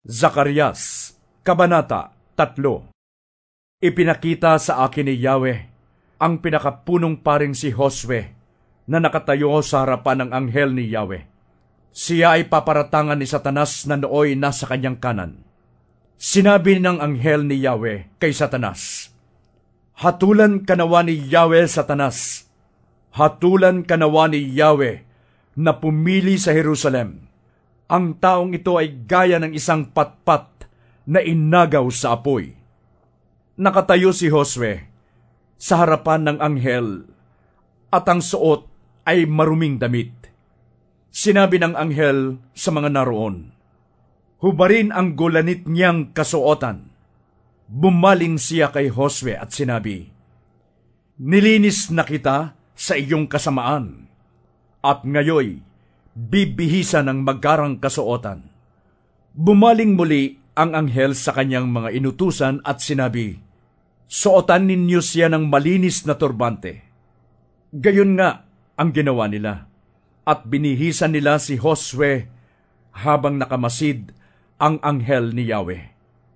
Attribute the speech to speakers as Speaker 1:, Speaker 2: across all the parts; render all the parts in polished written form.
Speaker 1: Zacarias, Kabanata 3. Ipinakita sa akin ni Yahweh ang pinakapunong paring si Josue na nakatayo sa harapan ng anghel ni Yahweh. Siya ay paparatangan ni Satanas na nooy nasa kanyang kanan. Sinabi ng anghel ni Yahweh kay Satanas, "Hatulan ka nawa ni Yahweh, Satanas. Hatulan ka nawa ni Yahweh na pumili sa Jerusalem. Ang taong ito ay gaya ng isang patpat na inagaw sa apoy." Nakatayo si Josue sa harapan ng anghel at ang suot ay maruming damit. Sinabi ng anghel sa mga naroon, "Hubarin ang gulanit niyang kasuotan." Bumaling siya kay Josue at sinabi, "Nilinis na kita sa iyong kasamaan, at ngayoy bibihisan ng magarang kasuotan." Bumaling muli ang anghel sa kanyang mga inutusan at sinabi, "Suotan ninyo siya ng malinis na turbante." Gayon nga ang ginawa nila, at binihisan nila si Josue habang nakamasid ang anghel ni Yahweh.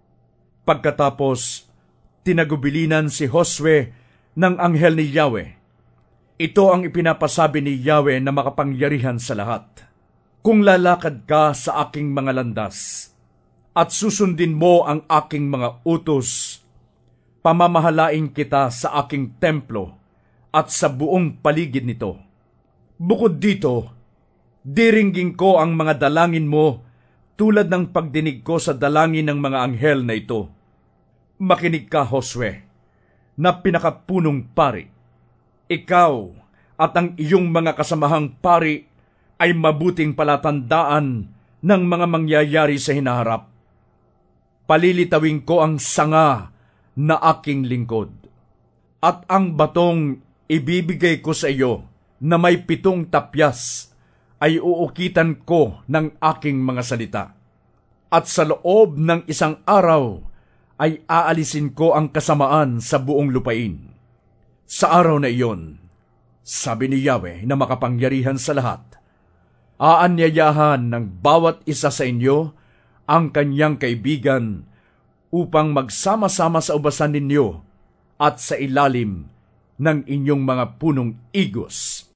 Speaker 1: Pagkatapos, tinagubilinan si Josue ng anghel ni Yahweh. Ito ang ipinapasabi ni Yahweh na makapangyarihan sa lahat. "Kung lalakad ka sa aking mga landas, at susundin mo ang aking mga utos, pamamahalain kita sa aking templo at sa buong paligid nito. Bukod dito, diringgin ko ang mga dalangin mo tulad ng pagdinig ko sa dalangin ng mga anghel na ito. Makinig ka, Josue, na pinakapunong pari. Ikaw at ang iyong mga kasamahang pari ay mabuting palatandaan ng mga mangyayari sa hinaharap. Palilitawin ko ang sanga na aking lingkod, at ang batong ibibigay ko sa iyo na may 7 tapyas ay uukitan ko ng aking mga salita. At sa loob ng 1 araw ay aalisin ko ang kasamaan sa buong lupain. Sa araw na iyon," sabi ni Yahweh na makapangyarihan sa lahat, "aanyayahan ng bawat isa sa inyo ang kanyang kaibigan upang magsama-sama sa ubasan ninyo at sa ilalim ng inyong mga punong igos.